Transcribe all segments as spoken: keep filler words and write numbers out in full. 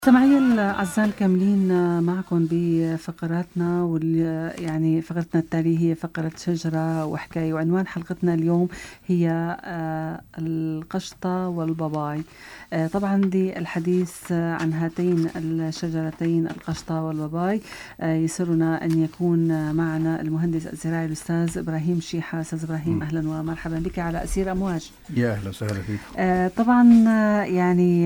سمعي الأعزاء الكاملين معكم بفقراتنا وال يعني فقرتنا التالية هي فقرة شجرة وحكاية، وعنوان حلقتنا اليوم هي القشطة والباباي. طبعا للحديث عن هاتين الشجرتين القشطة والباباي يسرنا أن يكون معنا المهندس الزراعي الأستاذ إبراهيم شيحة. أستاذ إبراهيم أهلا ومرحبا بك على أسير أمواج. يا أهلا وسهلا فيك. طبعا يعني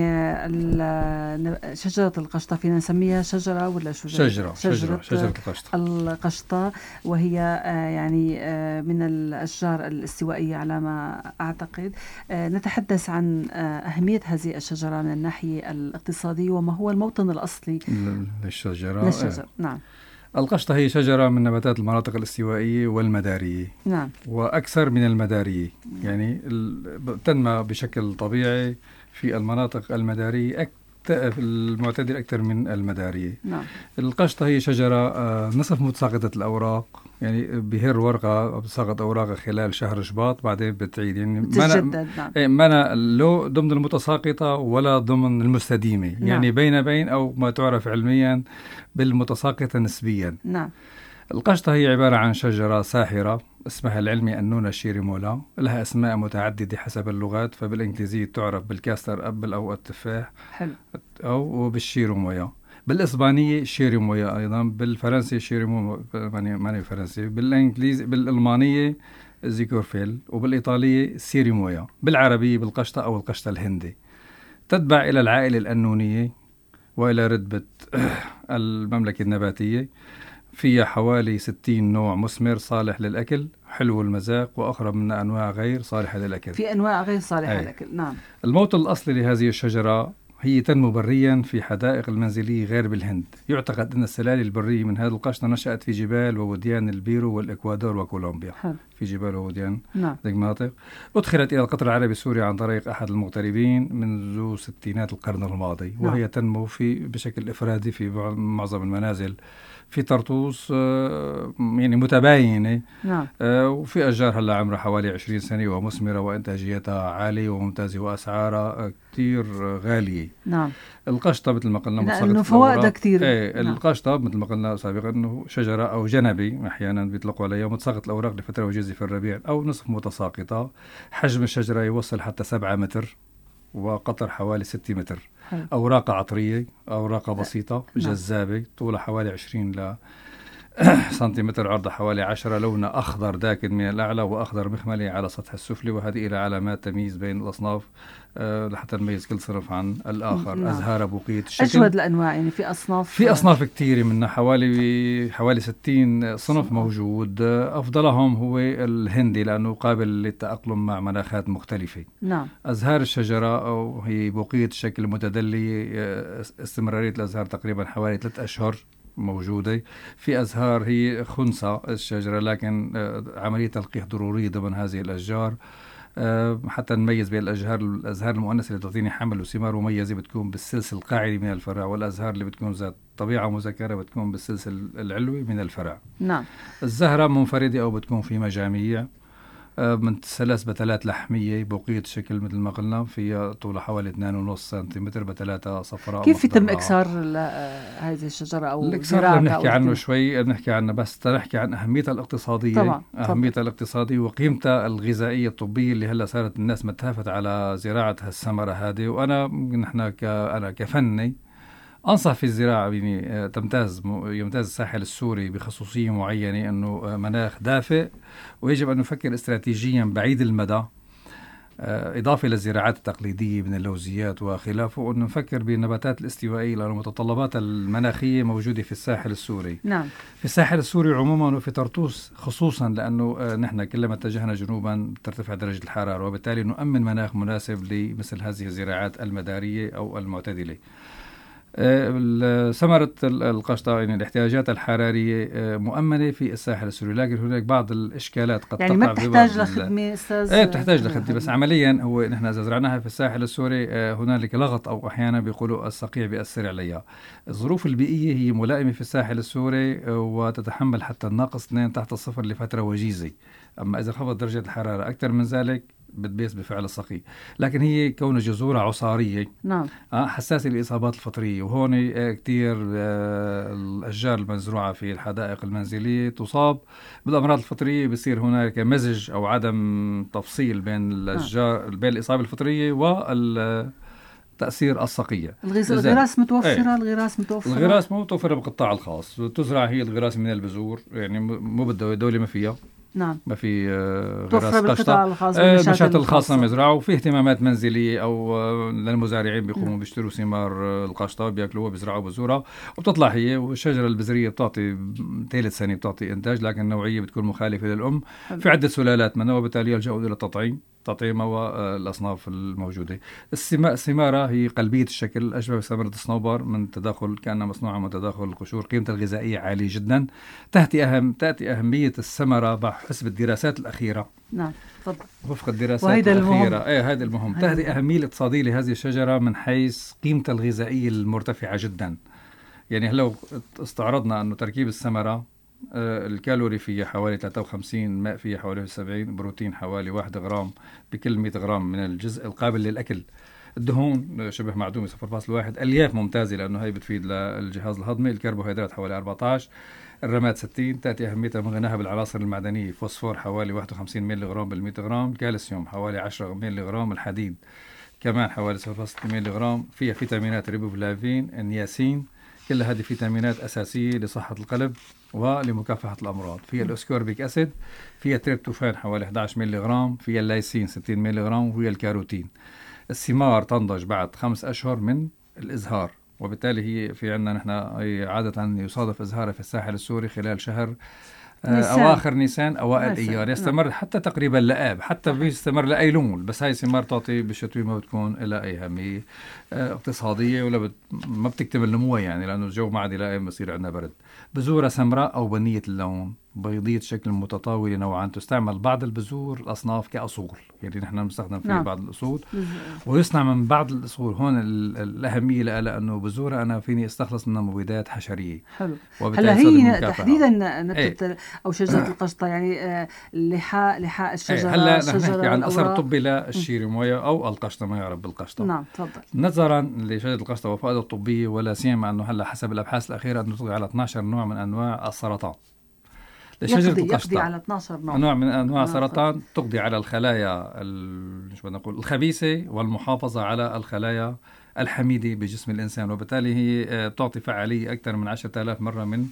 شجرة القشطة فينا نسميها شجرة ولا شجرة؟ شجرة شجرة, شجرة القشطة. القشطة وهي يعني من الأشجار الاستوائية على ما أعتقد. نتحدث عن أهمية هذه الشجرة من الناحية الاقتصادية وما هو الموطن الأصلي للشجرة. للشجرة. نعم. القشطة هي شجرة من نباتات المناطق الاستوائية والمدارية. نعم. وأكثر من المدارية، يعني تنمى بشكل طبيعي في المناطق المدارية أكثر المعتدل أكثر من المدارية. نعم. القشطة هي شجرة نصف متساقطة الأوراق، يعني بهر ورقة بتساقط أوراقها خلال شهر شباط بعدين بتعيد، يعني بتتجدد. نعم. ما لو ضمن المتساقطة ولا ضمن المستديمة. نعم. يعني بين بين أو ما تعرف علميا بالمتساقطة نسبيا. نعم. القشطة هي عبارة عن شجرة ساحرة اسمها العلمي النونة شيريمولا، لها أسماء متعددة حسب اللغات، فبالإنجليزية تعرف بالكاستر أبل أو التفاح. حلو. أو بالشيريمويا، بالإسبانية شيريمويا أيضا، بالفرنسي شيريمو ماني ماني فرنسي، بالإنجليزي بالألمانية زيكورفيل، وبالإيطالية سيريمويا، بالعربية بالقشطة أو القشطة الهندي. تتبع إلى العائلة الأنونية وإلى رتبة المملكة النباتية. فيها حوالي ستين نوع مثمر صالح للأكل حلو المذاق، وأخرى من أنواع غير صالحة للأكل. في أنواع غير صالحة للأكل. نعم. الموطن الأصلي لهذه الشجرة هي تنمو بريا في حدائق المنزلية غير بالهند. يعتقد أن السلالة البرية من هذا القشطة نشأت في جبال ووديان البيرو والإكوادور وكولومبيا. حل. في جبال ووديان. نعم. ذيك المناطق أدخلت إلى القطر العربي السوري عن طريق أحد المغتربين منذ ستينات القرن الماضي. نعم. وهي تنمو في بشكل إفرادي في معظم المنازل في طرطوس، يعني متباينة. نعم. وفي أشجار هلا عمرها حوالي عشرين سنة ومثمرة وإنتاجيتها عالية وممتازة وأسعارها كتير غالية. نعم. القشطة مثل ما قلنا لأنه فوائدها كتير. ايه. نعم. القشطة مثل ما قلنا سابقا أنه شجرة أو جنبي أحيانا بيطلقوا عليها، متساقط الأوراق لفترة وجيزة في الربيع أو نصف متساقطة. حجم الشجرة يوصل حتى سبعة متر وقطر حوالي ستة متر. حلو. أوراق عطرية، أوراق بسيطة جذابة، طولها حوالي عشرين ل سنتيمتر، عرضها حوالي عشرة، لونها أخضر داكن من الأعلى وأخضر مخملي على سطح السفلي. وهذه إلى علامات تمييز بين الأصناف أه لحتى نميز كل صنف عن الآخر. نعم. أزهار بقية الشكل. أجود الأنواع، يعني في أصناف في أصناف كتير منها حوالي حوالي ستين صنف موجود. أفضلهم هو الهندي لأنه قابل للتأقلم مع مناخات مختلفة. نعم. أزهار الشجرة أو هي بقية الشكل المتدلي، استمرارية الأزهار تقريبا حوالي ثلاثة أشهر موجودة. في أزهار هي خنثى الشجرة لكن عملية تلقيح ضرورية ضمن هذه الأشجار حتى نميز بين الأزهار الأزهار المؤنثة اللي تعطيني حمل وثمار مميزة بتكون بالسلسل القاعدي من الفرع، والأزهار اللي بتكون ذات طبيعة مذكرة بتكون بالسلسل العلوي من الفرع. نعم. الزهرة منفردة أو بتكون في مجاميع من ثلاث بتلات لحمية بقية شكل مثل ما قلنا، فيها طولها حوالي اثنين ونص سنتيمتر بتلاتة صفراء. كيف يتم إكسار هذه الشجرة أو الإكسار؟ نحكي عنه شوي، نحكي عنه بس نحكي عن أهميتها الاقتصادية. طبعا. أهميتها الاقتصادية وقيمتها الغذائية الطبية اللي هلا صارت الناس متهافت على زراعة هالثمرة هذه. وأنا نحن كأنا كفني أنصح في الزراعة، يعني تمتاز يمتاز الساحل السوري بخصوصية معينة أنه مناخ دافئ، ويجب أن نفكر استراتيجيا بعيد المدى إضافة للزراعات التقليدية من اللوزيات وخلافه، وأن نفكر بالنباتات الاستوائية لأن المتطلبات المناخية موجودة في الساحل السوري. نعم. في الساحل السوري عموما وفي طرطوس خصوصا، لأنه نحن كلما اتجهنا جنوبا ترتفع درجة الحرارة، وبالتالي نؤمن مناخ مناسب لمثل هذه الزراعات المدارية أو المعتدلة. ثمرة القشطة يعني الاحتياجات الحرارية مؤمنة في الساحل السوري، لكن هناك بعض الإشكالات قد يعني تقع. ما بتحتاج لخدمة أستاذ؟ ايه بتحتاج لخدمة، بس عمليا هو نحن إذا زرعناها في الساحل السوري هنالك لغط أو أحيانا بيقولوا الصقيع بيأثر عليها. الظروف البيئية هي ملائمة في الساحل السوري وتتحمل حتى الناقص اثنين تحت الصفر لفترة وجيزة. أما إذا خفضت درجة الحرارة أكثر من ذلك بتبيس بفعل السقي، لكن هي كون جذورها عصارية نعم آه حساسة للإصابات الفطرية. وهون آه كتير آه الأشجار المزروعة في الحدائق المنزلية تصاب بالأمراض الفطرية، بصير هناك مزج أو عدم تفصيل بين الأشجار بين الإصابة الفطرية وال تأثير السقية. الغراس, الغراس متوفرة ايه؟ الغراس متوفرة الغراس متوفرة بالقطاع الخاص، تزرع هي الغراس من البذور، يعني مو بالدولة دولة ما فيها. نعم ما في غراس قشطة. المشاتل الخاصة مزرعة، وفي اهتمامات منزلية أو للمزارعين بيقوموا بيشتروا ثمار القشطة بياكلوها بيزرعوا بذورها وبتطلع هي. والشجرة البذرية بتعطي ثالث سنة بتعطي إنتاج، لكن النوعية بتكون مخالفة للأم حلو. في عدة سلالات منها، وبالتالي يلجأوا إلى التطعيم تطعيمها والأصناف الموجودة. الثمارة هي قلبية الشكل أشبه ثمرة الصنوبر من تداخل كأنها مصنوعة من تداخل القشور. قيمة الغذائية عالية جدا. تأتي أهم تأتي أهمية الثمرة بحسب الدراسات الأخيرة. نعم تفضل. وفق الدراسات الأخيرة ايه هذا المهم. تأتي أهمية الاقتصادية لهذه الشجرة من حيث قيمة الغذائية المرتفعة جدا. يعني لو استعرضنا أنه تركيب الثمرة الكالوري فيها حوالي ثلاثة وخمسين، ماء فيها حوالي سبعين، بروتين حوالي واحد غرام بكل مئة غرام من الجزء القابل للأكل، الدهون شبه معدومة صفر فاصلة واحد، ألياف ممتازة لأنه هي بتفيد للجهاز الهضمي، الكربوهيدرات حوالي أربعة عشر، الرماد ستين. تأتي أهميتها من غناها بالعناصر المعدنية، فوسفور حوالي واحد وخمسين ميلي غرام بالمئة غرام، كالسيوم حوالي عشرة ميلي غرام، الحديد كمان حوالي صفر فاصلة ستة ميلي غرام. فيها فيتامينات ريبوفلافين، النياسين، كل هذه فيتامينات أساسية لصحة القلب ولمكافحة الأمراض. فيها الأسكوربيك أسيد، فيها تريبتوفان حوالي أحد عشر ميلي غرام، فيها اللايسين ستين ميلي غرام، وهي الكاروتين. الثمار تنضج بعد خمس أشهر من الإزهار، وبالتالي هي في عندنا نحن عادة يصادف إزهارها في الساحل السوري خلال شهر نيسان. أواخر نيسان أوائل إيار، يستمر حتى تقريبا لآب، حتى بيستمر لأيلول. بس هاي الثمار تعطي بالشتوي ما بتكون إلى أي أهمية اقتصادية ولا بت... ما بتكتمل نموها، يعني لأنه الجو ما عاد يلائم بصير عندنا برد. بذورة سمراء أو بنية اللون، بيضية شكل متطاولة نوعا. تستعمل بعض البذور الأصناف كأصول، يعني نحن نستخدم في نعم. بعض الأصول، ويصنع من بعض الأصول. هون الأهمية لها لأنه بذورة أنا فيني استخلص منها مبيدات حشرية. حلو. هلا هي تحديدا نبتة ايه؟ أو شجرة القشطة، يعني آه لحاء لحاء الشجرة. ايه هلا نحن نحكي عن أثر الطبي للشيريمويا أو القشطة ما يعرف بالقشطة. نعم تفضل. نظرا لشجرة القشطة وفائدة الطبية، ولا سيما أنه هلا حسب الأبحاث الأخيرة أنه تقضي على اثني عشر نوع من أنواع السرطان. يقضي, يقضي على اثني عشر نوع. نوع من أنواع السرطان، تقضي على الخلايا مش بدنا نقول الخبيثة، والمحافظة على الخلايا الحميدة بجسم الإنسان، وبالتالي هي بتعطي فعالية أكثر من عشرة آلاف مرة من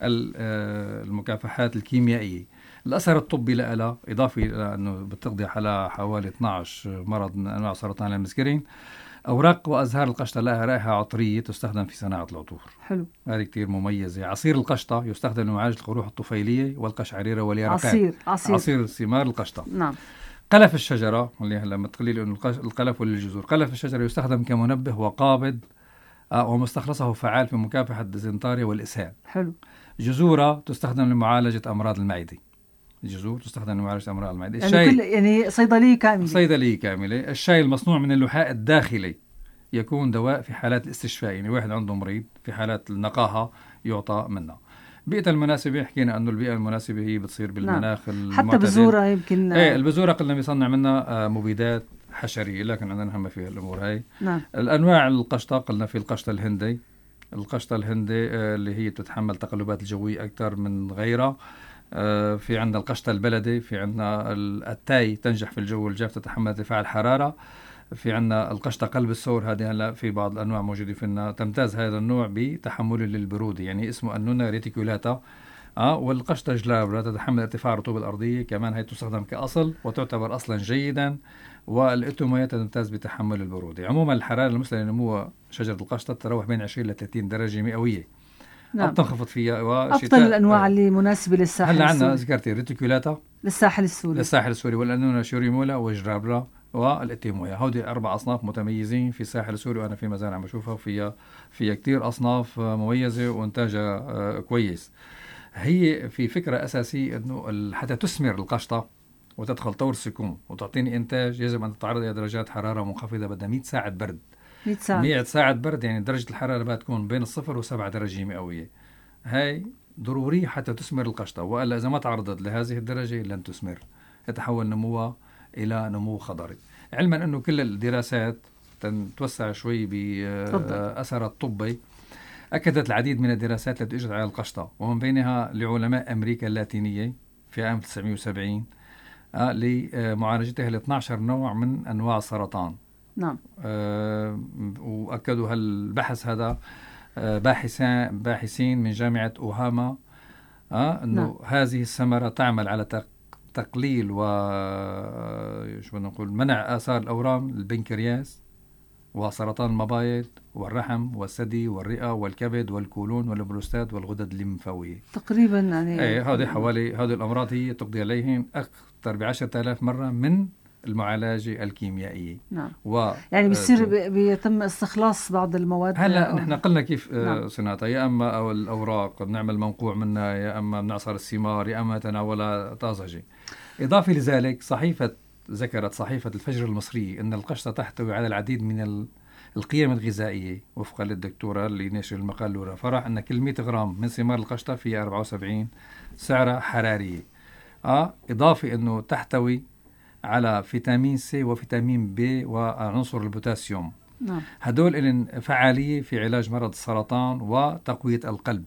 المكافحات الكيميائية. الأثر الطبي لها إضافي إلى أنه بتقضي على حوالي اثني عشر مرض من أنواع سرطان المسكرين. أوراق وأزهار القشطة لها رائحة عطرية تستخدم في صناعة العطور. حلو. هذه كتير مميزة. عصير القشطة يستخدم لمعالجة القروح الطفيلية والقشعريرة واليرقات. عصير عصير عصير ثمار القشطة. نعم. قلف الشجرة اللي هلا متقلي له إنه القلف والجذور. قلف الشجرة يستخدم كمنبه وقابض ومستخلصه فعال في مكافحة الديزنتريا والإسهال. حلو. جذورة تستخدم لمعالجة أمراض المعدة. الجذور تستخدم لمعالجة أمراض المعدة. يعني الشاي كل يعني صيدلية كاملة. صيدلية كاملة. الشاي المصنوع من اللحاء الداخلي يكون دواء في حالات الاستشفاء، يعني واحد عنده مريض في حالات النقاهة يعطى منه. بيئة المناسبة، حكينا أنه البيئة المناسبة هي بتصير بالمناخ نعم. المعتدل. حتى بذورة يمكن ايه البذورة قلنا بيصنع منها مبيدات حشرية، لكن عندنا هم فيها الأمور هاي نعم. الأنواع القشطة قلنا في القشطة الهندي. القشطة الهندي اللي هي تتحمل تقلبات الجوية أكثر من غيرها. في عندنا القشطة البلدي، في عندنا التاي تنجح في الجو الجاف، تتحمل ارتفاع الحرارة. في عندنا القشطة قلب الثور، هذه هلا في بعض الأنواع موجودة فينا. تمتاز هذا النوع بتحمله للبرودة، يعني اسمه أنونا ريتيكولاتا. آه والقشطة جلابرا تتحمل ارتفاع الرطوبة الأرضية، كمان هي تستخدم كأصل وتعتبر أصلا جيدا. والإتومية تمتاز بتحمل البرودة. عموما الحرارة المثلى لنمو شجرة القشطة تتراوح بين عشرين إلى ثلاثين درجة مئوية. نعم. بتنخفض فيها. أفضل الأنواع آه. اللي مناسبة للساحل هلا السوري. هلا عندنا ذكرتي ريتيكولاتا للساحل السوري. للساحل السوري، والأنونا شوريمولا وجرابرا والإتيمويا. هودي أربع أصناف متميزين في الساحل السوري، وأنا في مزارع بشوفها، وفيها فيها كتير أصناف مميزة وإنتاجها كويس. هي في فكرة أساسية أنه حتى تثمر القشطة وتدخل طور السكون وتعطيني إنتاج، يجب أن تتعرض إلى درجات حرارة منخفضة، بدها مئة ساعة برد. مئة ساعة مئة ساعة برد، يعني درجة الحرارة بقى تكون بين الصفر وسبعة درجة مئوية. هاي ضرورية حتى تثمر القشطة، وإلا إذا ما تعرضت لهذه الدرجة لن تثمر، يتحول نموها إلى نمو خضري. علما أنه كل الدراسات تتوسع شوي بأثر الطبي، أكدت العديد من الدراسات التي أجرت على القشطة، ومن بينها لعلماء أمريكا اللاتينية في عام تسعمائة وسبعين لمعالجتها ل اثني عشر نوع من أنواع السرطان. نعم. أه وأكدوا هالبحث هذا باحثين باحثين من جامعة أوهاما أه أنه نعم. هذه الثمرة تعمل على تقليل و شو نقول منع آثار الأورام البنكرياس وسرطان المبايض والرحم والثدي والرئة والكبد والكولون والبروستات والغدد الليمفاوية. تقريبا يعني ايه هذه حوالي هذه الأمراض هي تقضي عليهم أكثر بعشرة آلاف مرة من المعالجة الكيميائية. نعم. و يعني بيصير بيتم استخلاص بعض المواد. هلا نحن قلنا كيف نعم. سناتا يا أما أو الأوراق بنعمل منقوع منها، يا أما بنعصر الثمار، يا أما تناولها طازجة. إضافة لذلك صحيفة ذكرت صحيفة الفجر المصرية أن القشطة تحتوي على العديد من القيم الغذائية وفقا للدكتورة اللي نشر المقال لورا فرح أن كل مئة غرام من ثمار القشطة فيها أربعة وسبعين سعرة حرارية. آه إضافة أنه تحتوي على فيتامين سي وفيتامين بي وعنصر البوتاسيوم. نعم. هدول لهم فعالية في علاج مرض السرطان وتقوية القلب.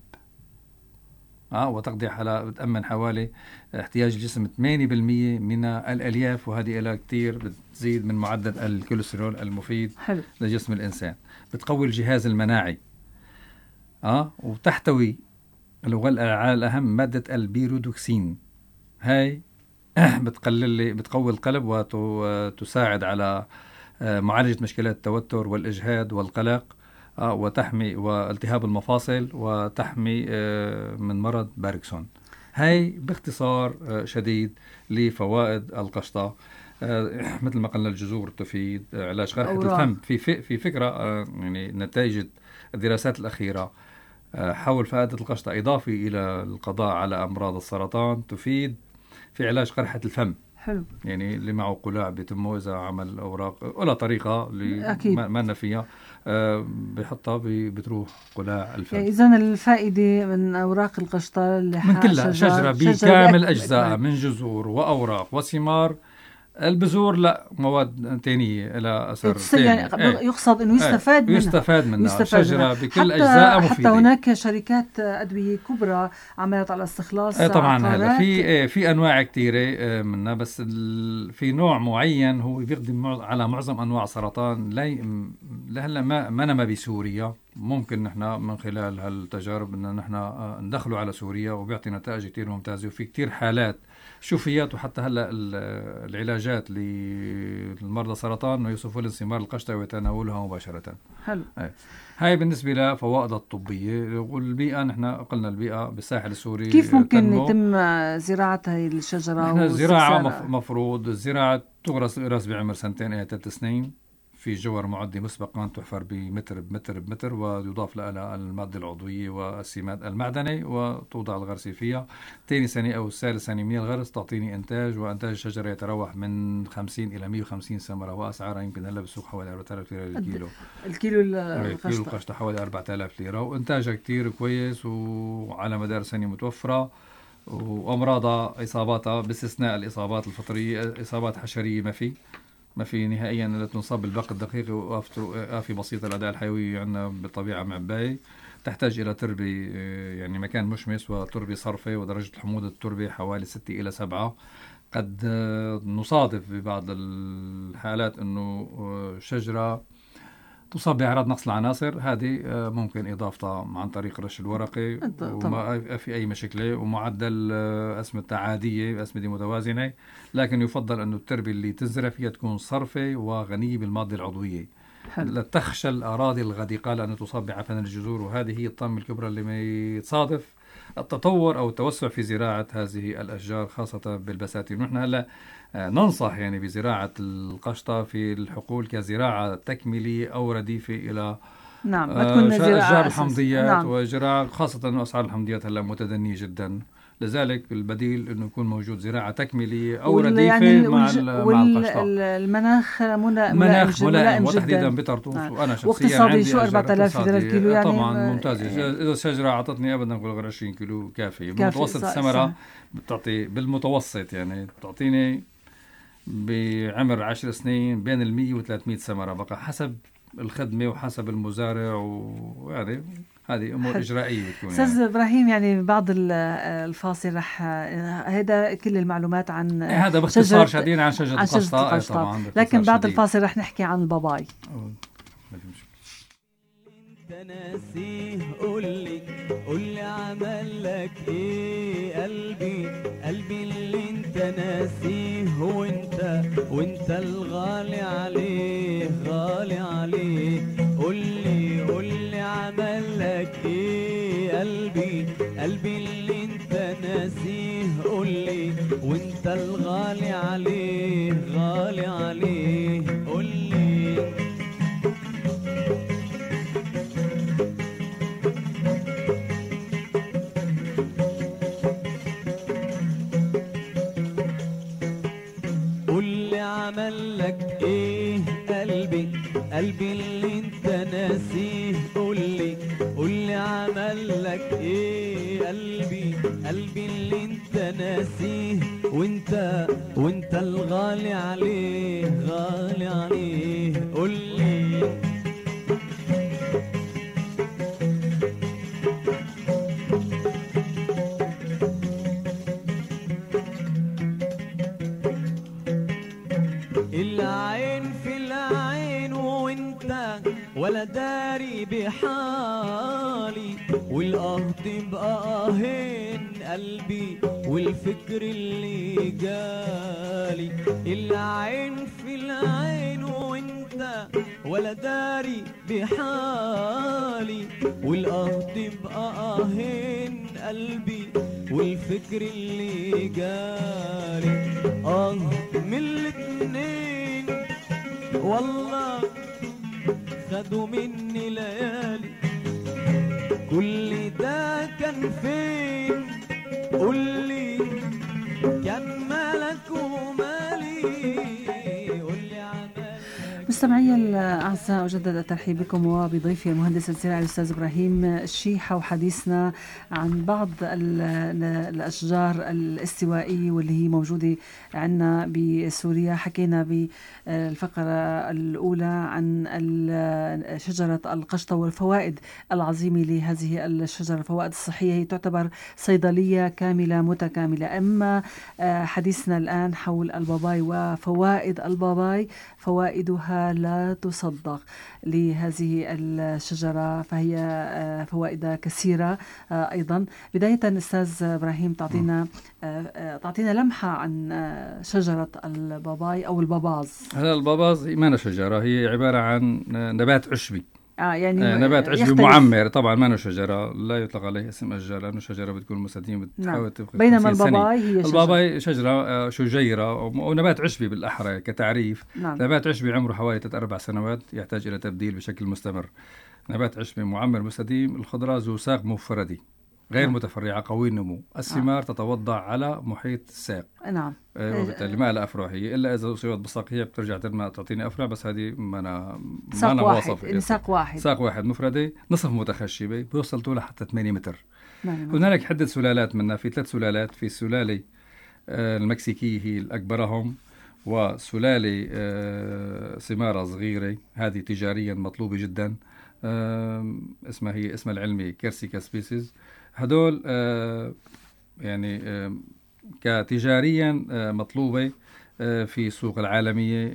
آه وتقضي على بتأمن حوالي احتياج الجسم ثمانية بالمئة من الألياف، وهذه إلى كتير بتزيد من معدل الكوليسترول المفيد حلو. لجسم الإنسان. بتقوي الجهاز المناعي. آه وتحتوي على الأهم مادة البيرودوكسين، هاي بتقلل لي بتقوي القلب وتساعد على معالجة مشكلات التوتر والإجهاد والقلق وتحمي والتهاب المفاصل وتحمي من مرض باركسون. هاي باختصار شديد لفوائد القشطة. مثل ما قلنا الجذور تفيد علاج قرحة الفم. في في فكرة يعني نتائج الدراسات الأخيرة حول فائدة القشطة إضافة إلى القضاء على أمراض السرطان تفيد في علاج قرحة الفم. حلو. يعني اللي معه قلاع بيتمه إذا عمل أوراق ولا طريقة اللي ما لنا فيها أه بيحطها بتروح قلاع الفم. يعني إذن الفائدة من أوراق القشطة اللي من كلها شجرة, شجرة بكامل أجزاء من جذور وأوراق وثمار. البذور لا مواد تانية إلى أثر يعني ايه. يقصد إنه يستفاد منها يستفاد منها شجرة بكل حتى أجزاء مفيدة. حتى هناك شركات أدوية كبرى عملت على استخلاص ايه طبعا. هلا في ايه في أنواع كتيرة منها، بس في نوع معين هو بيخدم على معظم أنواع السرطان. لا لهلا ما ما نما بسوريا، ممكن نحن من خلال هالتجارب إن نحن ندخله على سوريا وبيعطي نتائج كتير ممتازة، وفي كتير حالات شوفيات. وحتى هلا العلاجات للمرضى السرطان انه يوصفوا لهم ثمار القشطة ويتناولها مباشرة. حلو. هاي. هاي بالنسبة لفوائد الطبية. والبيئة نحن قلنا البيئة بالساحل السوري كيف ممكن تنمو. يتم زراعة هاي الشجرة؟ الزراعة مف... مفروض الزراعة تغرس غرس بعمر سنتين إلى ثلاث سنين في جوار معدي مسبقا تحفر بمتر بمتر بمتر ويضاف لها المادة العضوية والسماد المعدني وتوضع الغرس فيها. ثاني سنة أو الثالث سنة من الغرس تعطيني إنتاج، وإنتاج الشجرة يتراوح من خمسين إلى مئة وخمسين ثمرة، وأسعارها يمكن هلا بالسوق حوالي أربعة آلاف ليرة للكيلو. الكيلو القشطة القشطة حوالي أربعة آلاف ليرة، وإنتاجها كتير كويس وعلى مدار سنة متوفرة. وأمراضها إصاباتها باستثناء الإصابات الفطرية، إصابات حشرية ما في ما في نهائيا لا تنصاب بالباقي الدقيقي وآفة بسيطة. الأداء الحيوي عندنا بالطبيعة معباية، تحتاج إلى تربة يعني مكان مشمس وتربة صرفة، ودرجة حموضة التربة حوالي ستة إلى سبعة. قد نصادف ببعض الحالات أنه شجرة تصاب بأعراض نقص العناصر، هذه ممكن إضافتها عن طريق رش الورقي وما في أي مشكلة، ومعدل أسمدة عادية أسمدة متوازنة. لكن يفضل أن التربة اللي تزرع فيها تكون صرفة وغنية بالمادة العضوية. لا تخشى الأراضي الغديقة لأن تصاب بعفن الجذور، وهذه هي الطامة الكبرى اللي ما يتصادف التطور أو التوسع في زراعة هذه الأشجار خاصة بالبساتين. ونحن هلا ننصح يعني بزراعة القشطة في الحقول كزراعة تكملية أو رديفة إلى نعم ما تكون أشجار الحمضيات. نعم. وزراعة خاصة أن أسعار الحمضيات هلا متدنية جدا، لذلك البديل انه يكون موجود زراعه تكميليه او رديفه يعني مع مع القشطه. المناخ مناخ ملائم وتحديدا بطرطوس. نعم. وانا شخصيا واقتصادي شو أربعة آلاف ليرة الكيلو يعني طبعا ممتاز. اذا الشجره اعطتني ابدا نقول غير عشرين كيلو كافي. بمتوسط الثمره بتعطي بالمتوسط يعني بتعطيني بعمر عشر سنين بين المية وثلاثمية ثمرة بقى حسب الخدمة وحسب المزارع، وهذه هذه أمور حل. إجرائية بتكون. أستاذ يعني. إبراهيم يعني بعد الفاصل رح هذا كل المعلومات عن هذا باختصار شديد عن شجرة القشطاء طبعا، لكن بعد شديد. الفاصل رح نحكي عن الباباي. ناسيه قولي قولي عمل لك ايه قلبي قلبي اللي انت ناسيه وانت وانت الغالي عليه غالي عليه قولي قولي عمل لك ايه قلبي قلبي اللي انت ناسيه قولي وانت الغالي عليه غالي عليه قولي عملك ايه قلبي قلبي اللي انت ناسيه قولي قولي عملك ايه قلبي قلبي اللي انت ناسيه وانت وانت الغالي عليه غالي عليه قولي العين في العين وانت ولا داري بحالي والقهد بقى اهين قلبي والفكر اللي جالي العين في العين وانت ولا داري بحالي والقهد بقى اهين قلبي والفكر اللي جالي اه من الاتنين والله خدوا مني ليالي كل ده كان فين قولي كان مالك ومالي قولي عمالك. مستمعي الأعزاء أجدد الترحيب بكم وبضيفي المهندس الزراعي الأستاذ إبراهيم الشيحة وحديثنا عن بعض الأشجار الاستوائية واللي هي موجودة عندنا بسوريا. حكينا بالفقرة الأولى عن شجرة القشطة والفوائد العظيمة لهذه الشجرة، الفوائد الصحية، هي تعتبر صيدلية كاملة متكاملة. أما حديثنا الآن حول الباباي وفوائد الباباي، فوائدها لا تصدق لهذه الشجرة، فهي فوائدها كثيرة أيضا. بداية أستاذ إبراهيم تعطينا تعطينا لمحة عن شجرة الباباي أو الباباز. هذا الباباز ما شجرة، هي عبارة عن نبات عشبي. آه يعني آه نبات عشبي معمر، طبعا ما شجرة، لا يطلق عليه اسم أشجار لأنه شجرة بتكون مستديمة بتحاول تبقى. بينما الباباي هي شجرة. الباباي شجرة آه شجيرة أو نبات عشبي بالأحرى كتعريف. نعم. نبات عشبي عمره حوالي ثلاث أربع سنوات، يحتاج إلى تبديل بشكل مستمر. نبات عشبي معمر مستديم، الخضرة ذو ساق مفردي غير نعم. متفرعة، قوي النمو، الثمار نعم. تتوضع على محيط الساق. نعم. آه وبالتالي ما لها أفرع، هي إلا إذا أصيبت بساقية بترجع ترمى تعطيني أفرع، بس هذه ما أنا ما أنا واصف. ساق واحد ساق واحد مفردة نصف متخشبة بيوصل طولها حتى ثمانية متر. نعم. هنالك عدة سلالات منها، في ثلاث سلالات. في السلالة آه المكسيكية هي الأكبرهم، وسلالة آه ثمارة صغيرة هذه تجاريا مطلوبة جدا، آه اسمها هي اسمها العلمي كيرسيكا سبيسيز. هدول آه يعني آه كتجاريا آه مطلوبة آه في السوق العالمية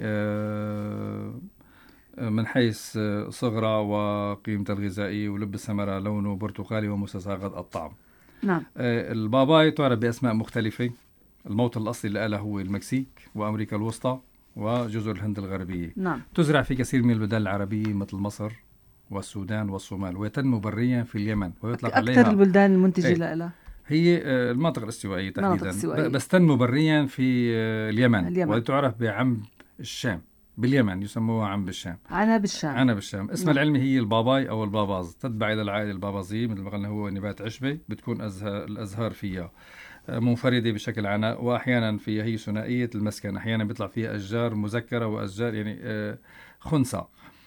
آه من حيث آه صغرها وقيمتها الغذائية ولب الثمرة لونه برتقالي ومستساغ الطعم. نعم. آه الباباي تعرف بأسماء مختلفة. الموطن الأصلي لها هو المكسيك وأمريكا الوسطى وجزر الهند الغربية. نعم. تزرع في كثير من البلدان العربية مثل مصر والسودان والصومال، ويتنمو بريا في اليمن ويطلق عليها أكثر البلدان المنتجة ايه لها هي المناطق الاستوائية تحديدا، بس تنمو بريا في اليمن, اليمن. وتعرف بعنب الشام باليمن، يسموها عنب الشام. عنب الشام عنب الشام اسم نعم. العلمي هي الباباي أو الباباز، تتبع إلى العائلة البابازية مثل ما قلنا، هو نبات عشبي بتكون أزهار الأزهار فيها منفردة بشكل عناء، وأحيانا فيها هي ثنائية المسكن، أحيانا بيطلع فيها أشجار مذكرة وأشجار يعني خنثى.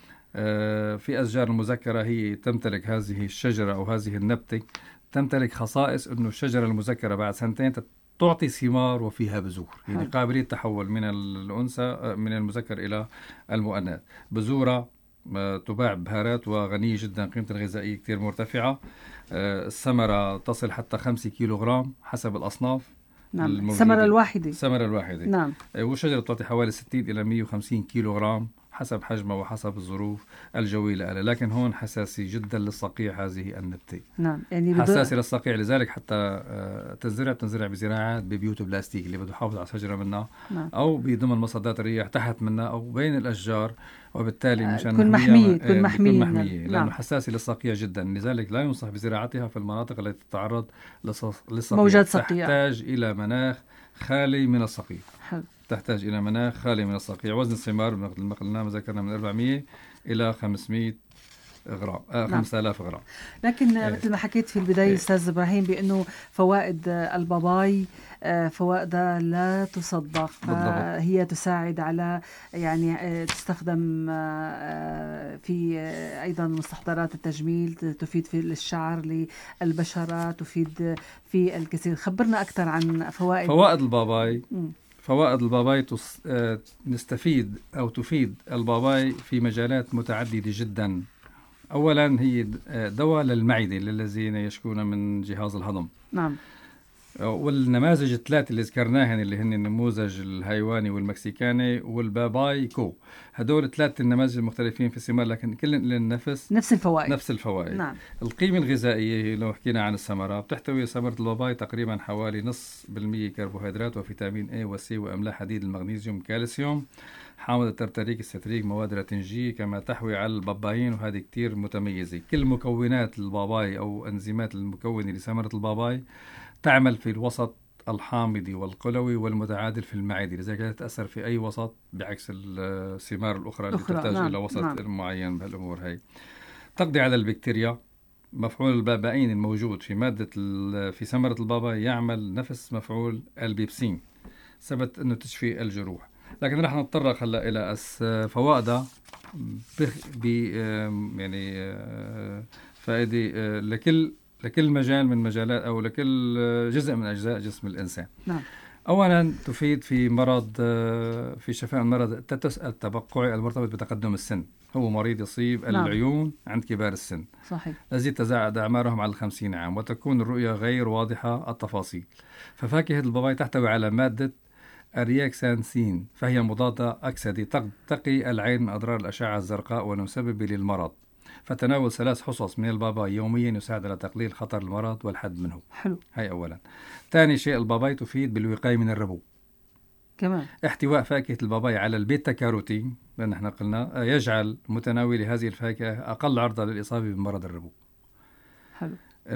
في أشجار المذكرة هي تمتلك هذه الشجرة أو هذه النبتة تمتلك خصائص إنه الشجرة المذكرة بعد سنتين تعطي ثمار وفيها بذور، يعني حلو. قابلية تحول من الأنثى من المذكر إلى المؤنث. بذورة تباع بهارات وغنية جدا، قيمة الغذائية كتير مرتفعة. الثمرة تصل حتى خمسة كيلو غرام حسب الأصناف. نعم، الثمرة الواحدة. الثمرة الواحدة. نعم. والشجرة تعطي حوالي ستين إلى مئة وخمسين كيلو غرام حسب حجمها وحسب الظروف الجوية لها. لكن هون حساسة جدا للصقيع هذه النبتة. نعم، يعني حساسة للصقيع، لذلك حتى تنزرع بتنزرع بزراعات ببيوت بلاستيك اللي بده يحافظ على شجرة منها. نعم. أو بضمن مصدات الرياح تحت منها أو بين الأشجار، وبالتالي مشان تكون محمية تكون محمية, محمية لأنه نعم. حساسة للصقيع جدا، لذلك لا ينصح بزراعتها في المناطق التي تتعرض للصقيع. موجات صقيع. تحتاج إلى مناخ خالي من الصقيع. حلو. تحتاج إلى مناخ خالي من الصقيع. وزن الثمار مثل ما قلنا ذكرنا من أربعمئة إلى خمسمئة غرام، آه نعم. خمسة آلاف غرام. لكن إيه. مثل ما حكيت في البداية أستاذ إبراهيم بأنه فوائد الباباي فوائدها لا تصدق، هي تساعد على يعني تستخدم في أيضا مستحضرات التجميل، تفيد في الشعر للبشرة، تفيد في الكثير. خبرنا أكثر عن فوائد فوائد الباباي. م. فوائد الباباي تص... نستفيد أو تفيد الباباي في مجالات متعددة جدا. أولا هي دواء للمعدة للذين يشكون من جهاز الهضم. نعم. والنماذج الثلاثة اللي ذكرناهن اللي هن النموذج الهايواني والمكسيكاني والباباي كو، هدول ثلاثة النماذج المختلفين في الثمار، لكن كل للنفس نفس الفوائد. نفس الفوائد. نعم. القيمة الغذائية لو حكينا عن الثمرة، بتحتوي ثمرة الباباي تقريبا حوالي نص بالمية كربوهيدرات وفيتامين A وسي وأملاح حديد المغنيسيوم كالسيوم، حامض الترتريك الستريك، مواد راتنجية، كما تحوي على البابايين، وهذه كتير متميزة. كل مكونات الباباي أو أنزيمات المكونة لثمرة الباباي تعمل في الوسط الحامضي والقلوي والمتعادل في المعدة، لذلك لا تتأثر في أي وسط بعكس الثمار الأخرى اللي تحتاج نعم. إلى وسط نعم. معين بهالأمور هاي. تقضي على البكتيريا. مفعول الباباين الموجود في مادة في ثمرة الباباي يعمل نفس مفعول البيبسين، ثبت أنه تشفي الجروح. لكن رح نتطرق هلا إلى فوائدها ب يعني فائدة لكل لكل مجال من مجالات أو لكل جزء من أجزاء جسم الإنسان. نعم. أولا تفيد في مرض في شفاء المرض التتس التبقعي المرتبط بتقدم السن. هو مريض يصيب نعم. العيون عند كبار السن، صحيح، الذي تزايد أعمارهم على الخمسين عام وتكون الرؤية غير واضحة التفاصيل. ففاكهة الباباي تحتوي على مادة الرياكسانسين، فهي مضادة أكسدة تقي العين من أضرار الأشعة الزرقاء والمسبب للمرض. فتناول ثلاث حصص من الباباي يوميا يساعد على تقليل خطر المرض والحد منه. حلو. هاي أولا. ثاني شيء، الباباي تفيد بالوقاية من الربو كمان. احتواء فاكهة الباباي على البيتا كاروتين، لأن احنا قلنا يجعل متناول هذه الفاكهة أقل عرضة للإصابة بمرض الربو. حلو.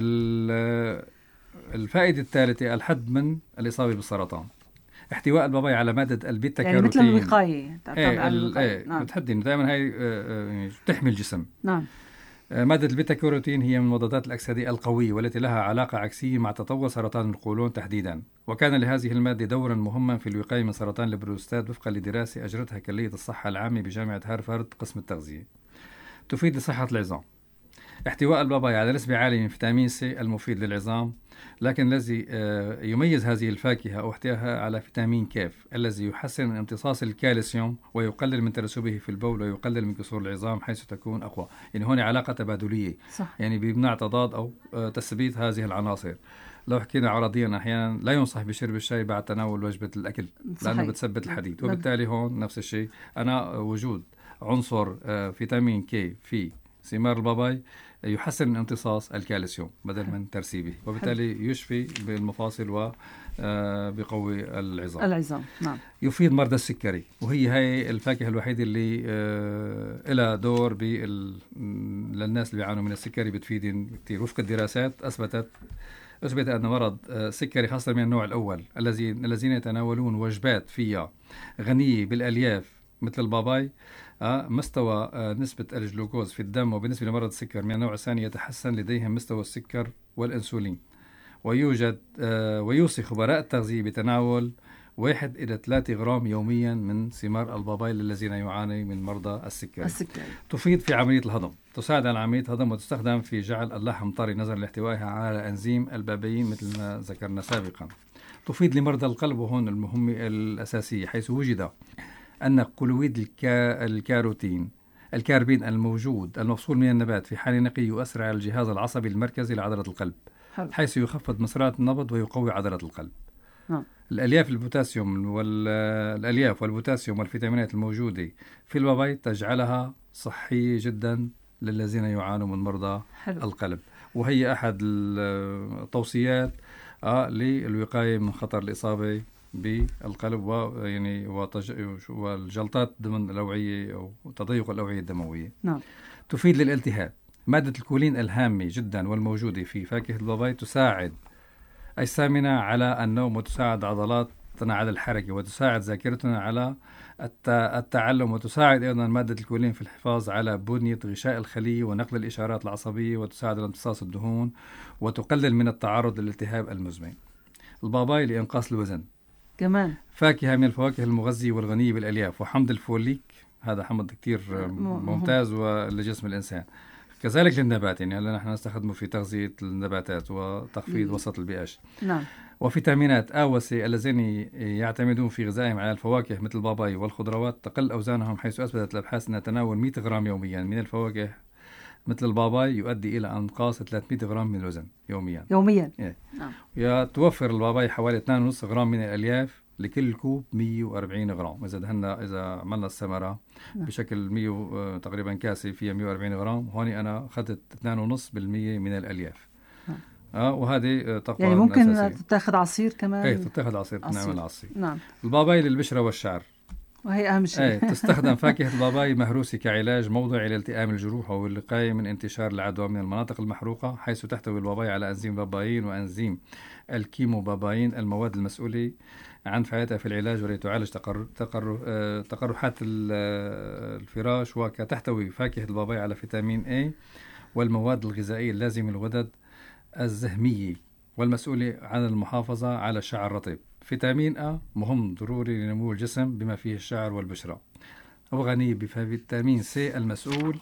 الفائدة الثالثة، الحد من الإصابة بالسرطان. احتواء الباباي على مادة البيتا يعني كاروتين يعني مثل الوقاية. ايه ايه نعم. بتحدين دائما هاي اه تحمي الجسم. نعم. مادة البيتا كاروتين هي من المضادات الأكسدة القوية والتي لها علاقة عكسية مع تطور سرطان القولون تحديدا، وكان لهذه المادة دورا مهما في الوقاية من سرطان البروستات وفقا لدراسة أجرتها كلية الصحة العامة بجامعة هارفارد قسم التغذية. تفيد لصحة العظام. احتواء الباباي على نسبة عالية من فيتامين سي المفيد للعظام، لكن الذي يميز هذه الفاكهة أو احتواءها على فيتامين كاف الذي يحسن من امتصاص الكالسيوم ويقلل من ترسبه في البول ويقلل من كسور العظام حيث تكون أقوى. يعني هنا علاقة تبادلية. صح. يعني بيمنع تضاد أو تثبيت هذه العناصر. لو حكينا عرضيا أحيانا لا ينصح بشرب الشاي بعد تناول وجبة الأكل. صحيح. لأنه بتثبت الحديد، وبالتالي هون نفس الشيء. أنا وجود عنصر فيتامين كي في ثمار الباباي يحسن من امتصاص الكالسيوم بدل من ترسيبه، وبالتالي يشفي بالمفاصل وبقوي العظام. العظام نعم. يفيد مرضى السكري، وهي هاي الفاكهة الوحيدة اللي لها دور بال... للناس اللي بيعانوا من السكري، بتفيد كثير. وفق الدراسات أثبتت أثبت أن مرض السكري خاصة من النوع الأول الذين الذين يتناولون وجبات فيها غنية بالألياف مثل الباباي مستوى نسبة الجلوكوز في الدم، وبالنسبة لمرض السكر من النوع الثاني يتحسن لديهم مستوى السكر والأنسولين. ويوجد ويوصي خبراء التغذية بتناول واحد إلى ثلاثة غرام يوميا من ثمار الباباي للذين يعاني من مرضى السكر. السكري. تفيد في عملية الهضم. تساعد على عملية هضم وتستخدم في جعل اللحم طري نظرا لاحتوائها على أنزيم البابين مثل ما ذكرنا سابقا. تفيد لمرضى القلب، وهون المهمة الأساسية، حيث وجد أن قلويد الكا... الكاروتين الكاربين الموجود المفصول من النبات في حال نقي يؤثر على الجهاز العصبي المركزي لعضلة القلب، حيث يخفض مسارات النبض ويقوي عضلة القلب. نعم. الألياف البوتاسيوم والألياف والبوتاسيوم والفيتامينات الموجودة في الباباي تجعلها صحية جدا للذين يعانوا من مرضى حلو. القلب، وهي أحد التوصيات آه للوقاية من خطر الإصابة بالقلب ويعني وتج... والجلطات ضمن الأوعية أو تضيق الأوعية الدموية. نعم. تفيد للالتهاب. مادة الكولين الهامة جدا والموجودة في فاكهة الباباي تساعد أجسامنا على النوم، وتساعد عضلاتنا على الحركة، وتساعد ذاكرتنا على التعلم، وتساعد أيضا مادة الكولين في الحفاظ على بنية غشاء الخلية ونقل الإشارات العصبية، وتساعد على امتصاص الدهون وتقلل من التعرض للالتهاب المزمن. الباباي لإنقاص الوزن كمان فاكهة من الفواكه المغذية والغنية بالألياف وحمض الفوليك، هذا حمض كتير ممتاز لجسم الإنسان، كذلك للنبات، يعني هلا نحن نستخدمه في تغذية النباتات وتخفيض م. وسط البي اتش. نعم. وفيتامينات آ وسي الذين يعتمدون في غذائهم على الفواكه مثل الباباي والخضروات تقل أوزانهم، حيث أثبتت الأبحاث أن تناول مئة غرام يوميا من الفواكه مثل الباباي يؤدي إلى إنقاص ثلاثمئة غرام من الوزن يوميا. يوميا. إيه. نعم. يتوفر الباباي حوالي اثنين ونصف غرام من الألياف لكل كوب مئة وأربعين غرام. إذا دهنا إذا عملنا الثمرة نعم. بشكل مئة تقريبا كاسة فيها مئة وأربعين غرام، هون أنا أخذت اثنين ونصف بالمية من الألياف. نعم. آه وهذه تقوى يعني ممكن تتاخذ عصير كمان. إيه تتاخذ عصير, عصير. نعمل عصير. نعم. الباباي للبشرة والشعر، وهي أهم شيء. ايه تستخدم فاكهة الباباي مهروسة كعلاج موضعي لالتئام الجروح والوقاية من انتشار العدوى من المناطق المحروقة، حيث تحتوي الباباي على أنزيم بابايين وأنزيم الكيموبابايين، المواد المسؤولة عن فعاليتها في العلاج، والتي تعالج تقر... تقر... تقرحات الفراش. وكتحتوي فاكهة الباباي على فيتامين A والمواد الغذائية اللازمة للغدد الزهمية والمسؤولة عن المحافظة على الشعر الرطب. فيتامين A مهم ضروري لنمو الجسم بما فيه الشعر والبشرة، وغني بفيتامين C المسؤول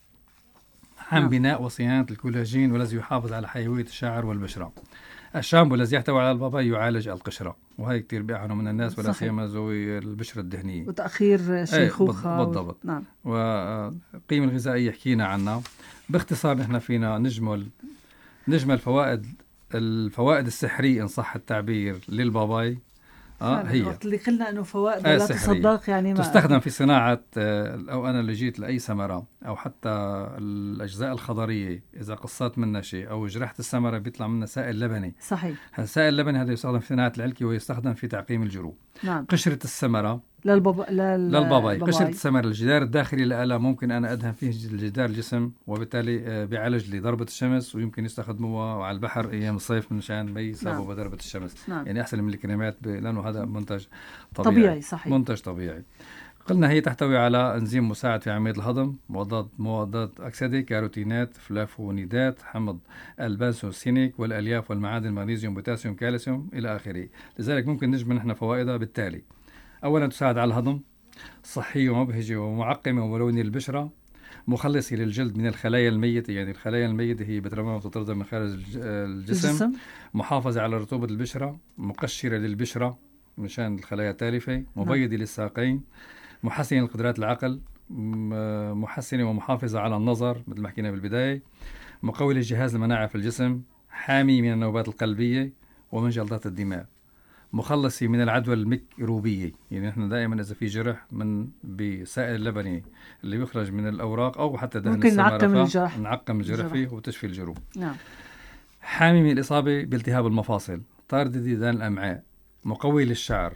عن بناء وصيانة الكولاجين والذي يحافظ على حيوية الشعر والبشرة. الشامبو الذي يحتوي على الباباي يعالج القشرة، وهي كتير بيعانوا من الناس ولا سيما ذوي البشرة الدهنية وتأخير شيخوخة. ايه بالضبط. و... نعم. والقيمة الغذائية حكينا عنها باختصار. نحن فينا نجمل نجمل فوائد الفوائد السحرية إن صح التعبير للباباي. آه هي وقت اللي قلنا إنه فوائد لا تصدق يعني ما تستخدم في صناعة أو أنا اللي جيت لأي ثمرة أو حتى الأجزاء الخضرية، إذا قصات منها شيء أو جرحت الثمرة بيطلع منها سائل لبني. صحيح. السائل اللبني هذا يستخدم في صناعة العلكة ويستخدم في تعقيم الجروح. نعم. قشرة الثمرة للبابا لل... للباباي قشرة الثمرة الجدار الداخلي لها ممكن أنا أدهن فيه الجدار الجسم، وبالتالي بيعالج لضربة الشمس، ويمكن يستخدموه على البحر أيام الصيف منشان ما يصابوا نعم. بضربة الشمس. نعم. يعني أحسن من الكريمات ب... لأنه هذا منتج طبيعي. طبيعي صحيح. منتج طبيعي. قلنا هي تحتوي على أنزيم مساعد في عملية الهضم، مواد موادات أكسدة، كاروتينات، فلافونيدات، حمض البنسوسينيك، والألياف والمعادن، مغنيسيوم، بوتاسيوم، كالسيوم إلى آخره. لذلك ممكن نجمع نحن فوائدها بالتالي: أولا تساعد على الهضم، صحية ومبهجة ومعقمة وملونة للبشرة، مخلصة للجلد من الخلايا الميتة، يعني الخلايا الميتة هي بترمى وتطردها من خارج الجسم, الجسم. محافظة على رطوبة البشرة، مقشرة للبشرة مشان الخلايا التالفة، مبيضة للساقين، محسنة لقدرات العقل، محسنة ومحافظة على النظر مثل ما حكينا بالبداية، مقوي للجهاز المناعي في الجسم، حامي من النوبات القلبية ومن جلطات الدماغ، مخلصي من العدوى الميكروبية. يعني نحن دائما إذا في جرح من بسائل اللبني اللي بيخرج من الأوراق أو حتى دهن ممكن نعقم الجرح نعقم الجرح فيه وتشفي الجروح. نعم. حامي من الإصابة بالتهاب المفاصل، طارد ديدان الأمعاء، مقوي للشعر،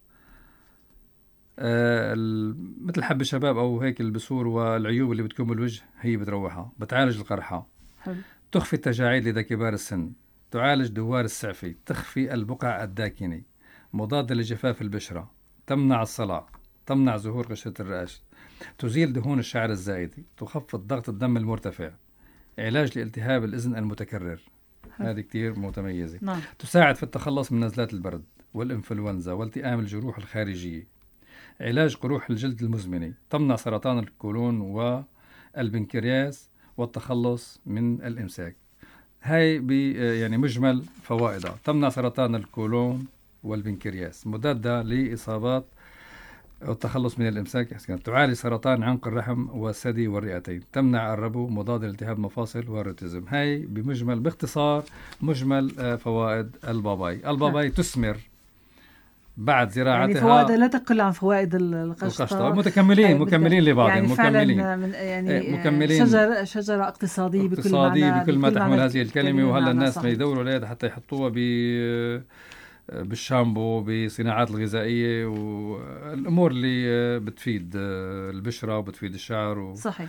آه مثل حب الشباب أو هيك البثور والعيوب اللي بتكون بالوجه هي بتروحها، بتعالج القرحة. حلو. تخفي التجاعيد لدى كبار السن، تعالج دوار السعفي، تخفي البقع الداكنة، مضادة لجفاف البشرة، تمنع الصلع، تمنع ظهور قشرة الرأس، تزيل دهون الشعر الزائدة، تخفض ضغط الدم المرتفع، علاج لالتهاب الإذن المتكرر. هذه كتير متميزة. نعم. تساعد في التخلص من نزلات البرد والإنفلونزا والتئام الجروح الخارجية، علاج قروح الجلد المزمنة، تمنع سرطان الكولون والبنكرياس والتخلص من الإمساك. هاي يعني مجمل فوائدها: تمنع سرطان الكولون والبنكرياس، مضادة لإصابات والتخلص من الإمساك، تعالج سرطان عنق الرحم والثدي والرئتين، تمنع الربو، مضاد لالتهاب المفاصل والروتيزم. هاي بمجمل باختصار مجمل فوائد الباباي. الباباي تثمر بعد زراعتها، يعني فوائدها لا تقل عن فوائد القشطة. مكملين مكملين لبعض، يعني مكملين يعني مكملين. شجرة شجرة اقتصادية بكل اقتصادي معنى، بكل ما تحمل هذه الكلمة. وهلا الناس صحيح. ما يدوروا عليها حتى يحطوها ب بالشامبو، بصناعات الغذائية والأمور اللي بتفيد البشرة وبتفيد الشعر. صحيح.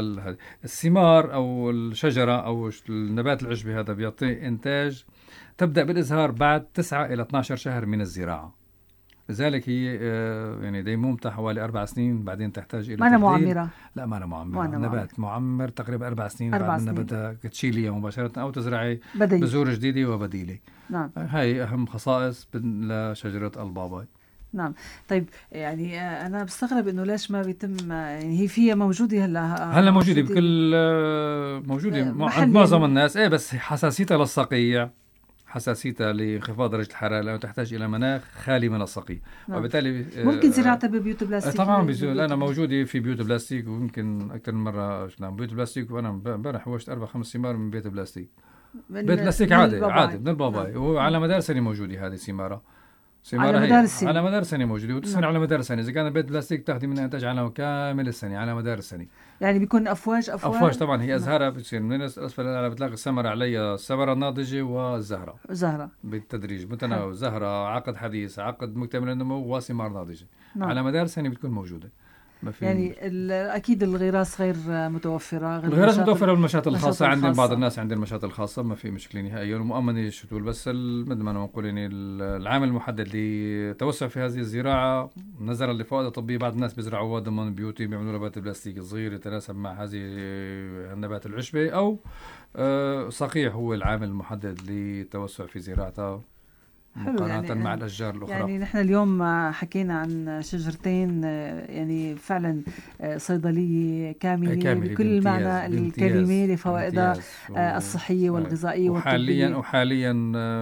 الثمار أو الشجرة أو النبات العشبي هذا بيعطي إنتاج تبدأ بالإزهار بعد تسعة إلى اثنا عشر شهر من الزراعة. لذلك هي يعني ديمومتها حوالي أربع سنين، بعدين تحتاج إلى ما أنا معمرة. لا ما أنا معمرة، نبات معمر تقريبا أربع سنين. أربع بعد سنين بدها تشيليها مباشرة أو تزرعي بذور جديدة وبديلة. نعم. هاي أهم خصائص لشجرة الباباي. نعم. طيب يعني أنا بستغرب إنه ليش ما بيتم، يعني هي فيها موجودة هلا هلا موجودة بكل موجودة عند معظم الناس. إيه بس حساسيتها للصقيع، حساسيتها لانخفاض درجة الحرارة، لأنه تحتاج إلى مناخ خالي من الصقيع. نعم. وبالتالي ممكن زراعتها ببيوت بلاستيك. طبعا أنا موجودة في بيوت بلاستيك، ويمكن أكثر من مرة نعم بيوت بلاستيك. وأنا امبارح وشت أربع خمس ثمار من بيت بلاستيك. بيت بلاستيك عادي عادي من الباباي. نعم. وعلى مدار سنة موجودة هذه الثمارة. على مدار السنة. على مدار السنة موجودة وتسنة. نعم. على مدار السنة. إذا كان بيت بلاستيك تاخذي منها إنتاج على كامل السنة على مدار السنة. يعني بيكون أفواج أفواج. أفواج طبعا. هي أزهارها بتصير من أسفل الأعلى، بتلاقي الثمرة عليها الثمرة الناضجة والزهرة. زهرة بالتدريج متناول، زهرة، عقد حديث، عقد مكتمل النمو، وثمار ناضجة. نعم. على مدار السنة بتكون موجودة. يعني أكيد الغراس غير متوفرة. غير الغراس متوفرة بالمشاطل الخاصة. عندنا بعض الناس عندنا المشاطل الخاصة ما في مشكلة نهائيا ومؤمنة الشتول. بس مثل ما نقول يعني العامل المحدد لتوسع في هذه الزراعة نظرا لفوائد طبية. بعض الناس بيزرعوا ضمن بيوتي، بيعملوا نبات بلاستيك صغير يتناسب مع هذه النبات العشبي، أو صقيع هو العامل المحدد لتوسع في زراعتها مقارنة يعني مع الأشجار الأخرى. يعني نحن اليوم حكينا عن شجرتين يعني فعلا صيدلية كاملة, كاملة بكل بامتياز معنى الكلمة لفوائدها و... الصحية والغذائية وحاليا والطبية. وحاليا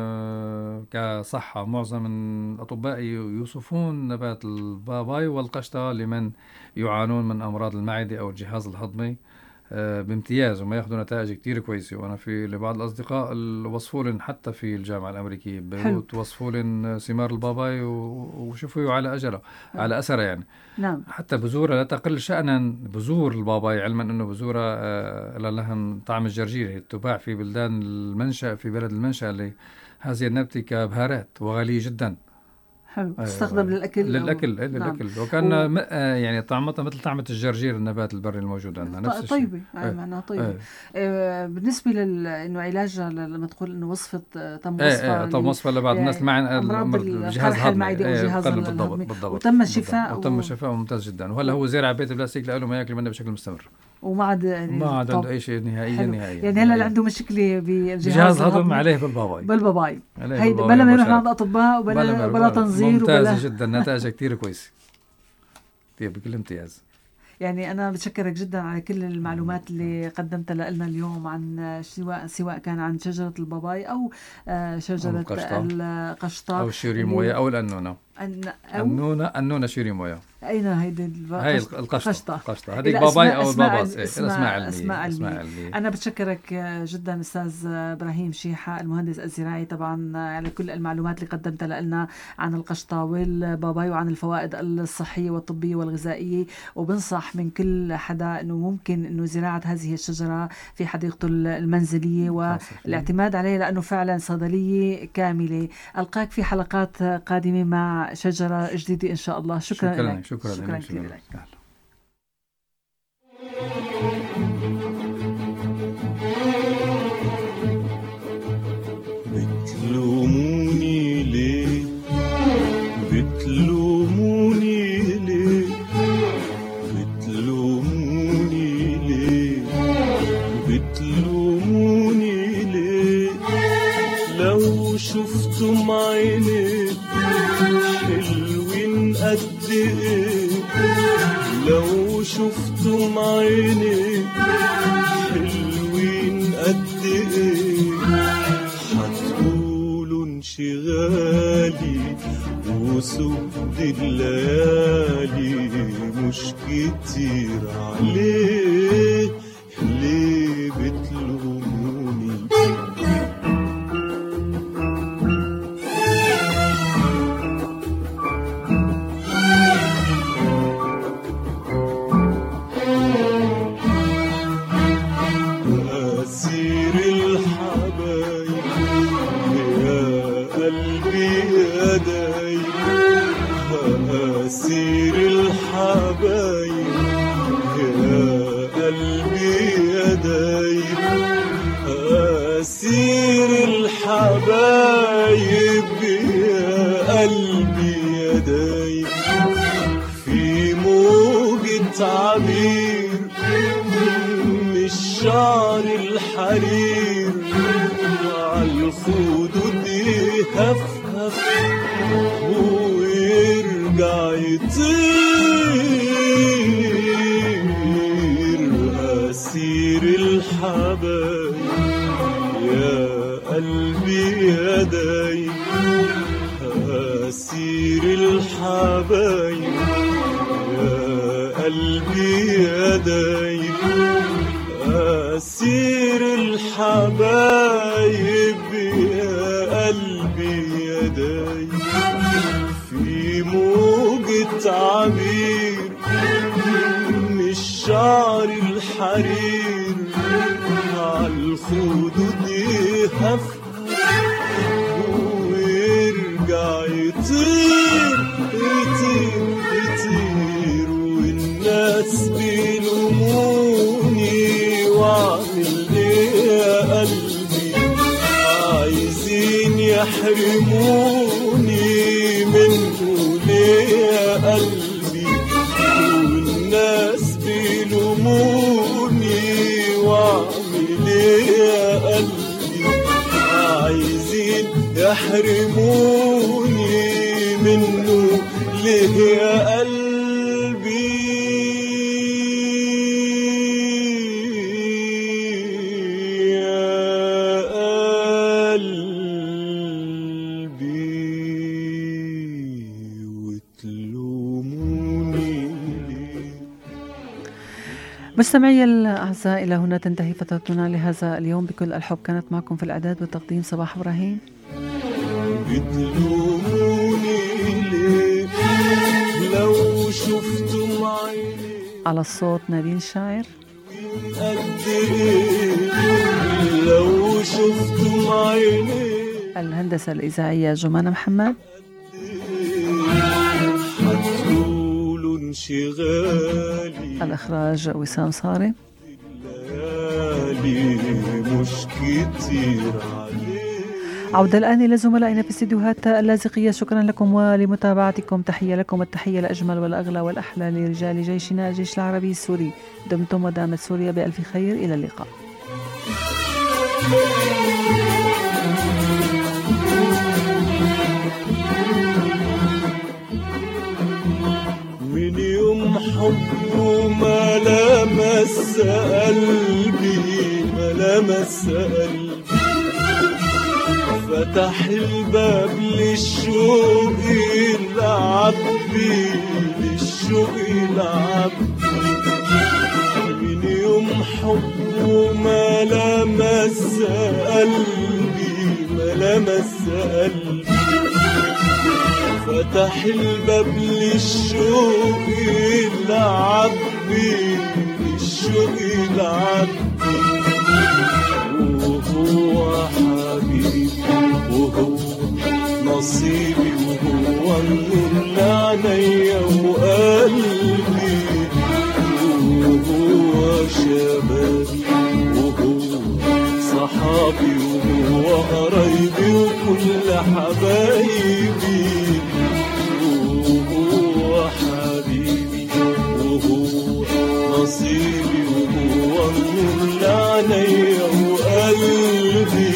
كصحة معظم الأطباء يوصفون نبات الباباي والقشطة لمن يعانون من أمراض المعدة أو الجهاز الهضمي بامتياز، وما ياخذوا نتائج كتير كويسة. وأنا في لبعض الأصدقاء وصفوا لن حتى في الجامعة الأمريكية بيروت وصفوا لن ثمار الباباي وشوفوا على أجرها على أثرها يعني. نعم. حتى بذورها لا تقل شأنا بذور الباباي، علما أنه بذورها لها طعم الجرجير، تباع في بلدان المنشأ في بلد المنشأ اللي هذه النبتة كبهارات وغالية جدا. حلو. تستخدم أيوة. للأكل للأكل أو... للأكل نعم. وكان و... يعني طعمتها مثل طعمة الجرجير النبات البري الموجود عندنا نفس الشيء. طيبة يعني معناها طيبة. أيه. آه بالنسبة لل إنه علاجها لما تقول إنه وصفة تم وصفة أيه. تم وصفة لبعض الناس مع أمراض الجهاز الهضمي بالضبط بالضبط بالضبط وتم الشفاء وتم الشفاء ممتاز جدا. وهلا هو زارع بيت بلاستيك لقاله ما ياكل منه بشكل مستمر وما عاد يعني ما عاد عنده أي شيء نهائيا نهائيا. يعني هلا اللي عنده مشكلة بالجهاز الهضمي عليه بالباباي بالباباي هي بلا ما يروح عند أطباء وبلا بلا تنظير ممتاز جدا. نتائج كتير كويسة بكل امتياز. يعني أنا بتشكرك جدا على كل المعلومات اللي قدمتها لنا اليوم عن سواء سواء كان عن شجرة الباباي أو شجرة القشطة أو الشيريمويا أو الأنونة. النونة النونة شيريمويا. أين هيدي هاي القشطة القشطة هذيك باباي أو الباباس إيه اسماء اسماء علمية. أنا بتشكرك جدا أستاذ إبراهيم شيحة المهندس الزراعي طبعا على كل المعلومات اللي قدمتها لنا عن القشطة والباباي وعن الفوائد الصحية والطبية والغذائية. وبنصح من كل حدا إنه ممكن إنه زراعة هذه الشجرة في حديقته المنزلية والاعتماد عليها لأنه فعلا صيدلية كاملة. ألقاك في حلقات قادمة مع شجرة جديدة إن شاء الله. شكرا, شكرا لك. شكرا, شكرا كثير لك. بتلوموني ليه بتلوموني ليه بتلوموني ليه بتلوموني ليه لو شفتم عيني حلوين قد ايه لو شفتم عيني انشغالي وسود الليالي مش كتير عليه، ليه بتلوموني؟ أسير الحبايب يا قلبي يا دايب، أسير الحبايب يا قلبي يا دايب، أسير الحبايب يا قلبي يا دايب، في موجة عبير من الشعر الحرير عالخدود يهفهف ويرجع يطير. أسير الحبايب يا قلبي يا دايب، أسير الحبايب يا قلبي يا دايب، أسير الحبايب يا قلبي يا دايب، في موجة عبير من الشعر الحرير عالخدود يهفهف ويرجع يطير يطير يطير. والناس بيلوموني واعمل ايه يا قلبي، عايزين يحرموني منه ليه يا قلبي. والناس بيلوموني واعمل ايه يا قلبي، عايزين يحرموني منه ليه يا قلبي. مستمعي الأعزاء، إلى هنا تنتهي فترتنا لهذا اليوم. بكل الحب كانت معكم في الإعداد والتقديم صباح إبراهيم. بتلوموني ليه لو شفتم عيني، على الصوت نادين الشاعر، قد ايه لو شفتم عيني، الهندسة الإذاعية جمانة محمد، حتقولوا انشغالي، الإخراج وسام صارم، الليالي مش كتير عليه. عودة الآن إلى زملائنا في استديوهات اللاذقية. شكرا لكم ولمتابعتكم. تحية لكم التحية الأجمل والأغلى والأحلى لرجال جيشنا الجيش العربي السوري. دمتم ودامت سوريا بألف خير. إلى اللقاء. من يوم حبه ما لمس قلبي، ما لمس قلبي، فتح الباب للشوق العبي، للشوق العبي. من يوم حبه ما لمس قلبي، ما لمس قلبي، فتح الباب للشوق العبي، للشوق العبي. وهو حبيبي وهو نصيبي وهو النور لعينيا وقلبي، وهو شبابي وهو صحابي وهو قرايبي وكل حبايبي. وهو حبيبي وهو نصيبي وهو النور لعينيا وقلبي،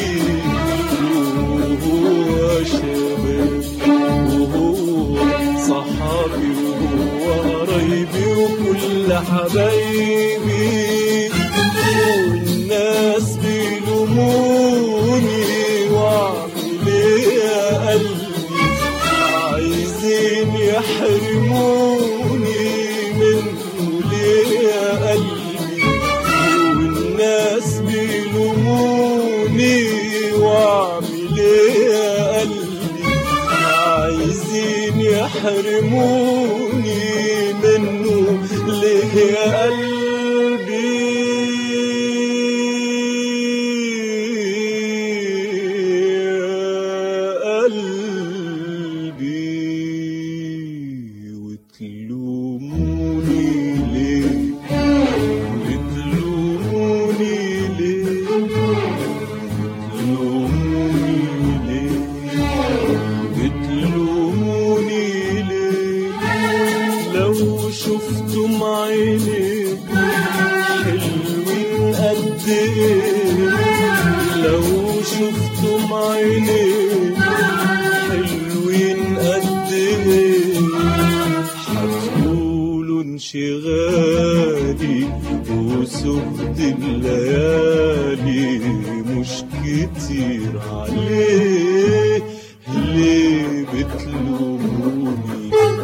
وهو شبابي وهو صحابي وهو قرايبي وكل حبايبي. والناس بيلوموني واعمل ايه يا تحرموني منه ليه يا قلبي يا قلبي وتلوموني ليه بتلوموني ليه بتلوموني ليه بتلوموني ليه لو شفتم عيني حلوين قد ايه لو شفتم عيني حلوين قد ايه حتقولوا انشغالي وسهد الليالي مش كتير عليه ليه بتلوموني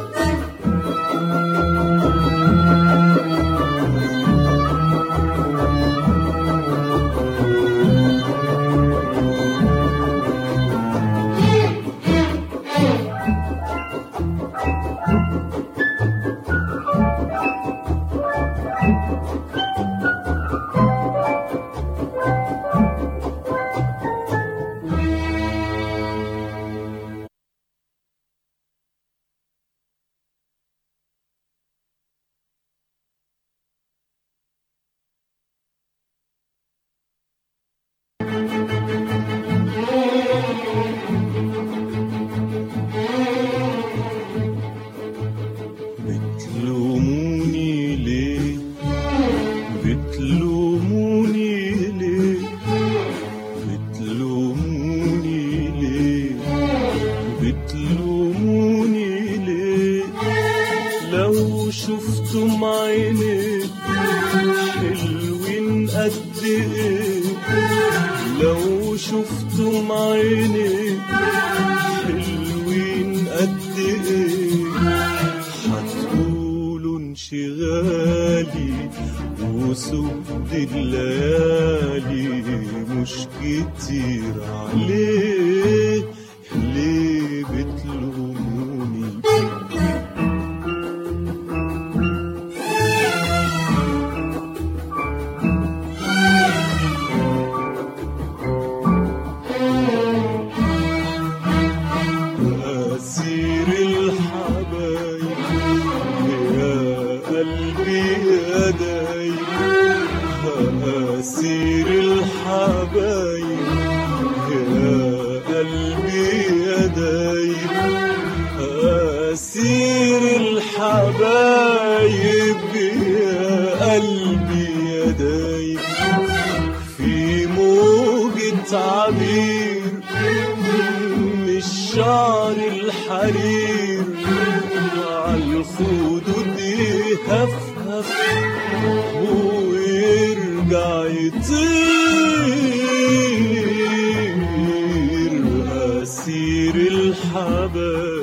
بتلوموني ليه بتلوموني ليه بتلوموني ليه بتلوموني ليه لو شفتم عيني حلوين قد ايه لو شفتم عيني حلوين قد ايه حتقولوا انشغالي وسهد الليالي مش كتير عليه ليه بتلوموني أسير الحبايب يا قلبي يا دايب أسير الحبايب يا قلبي يا دايب أسير الحبايب يا قلبي يا دايب في موجة عبير مش شعر الحرير عالخدود يهفهف ويرجع يطير أسير الحبايب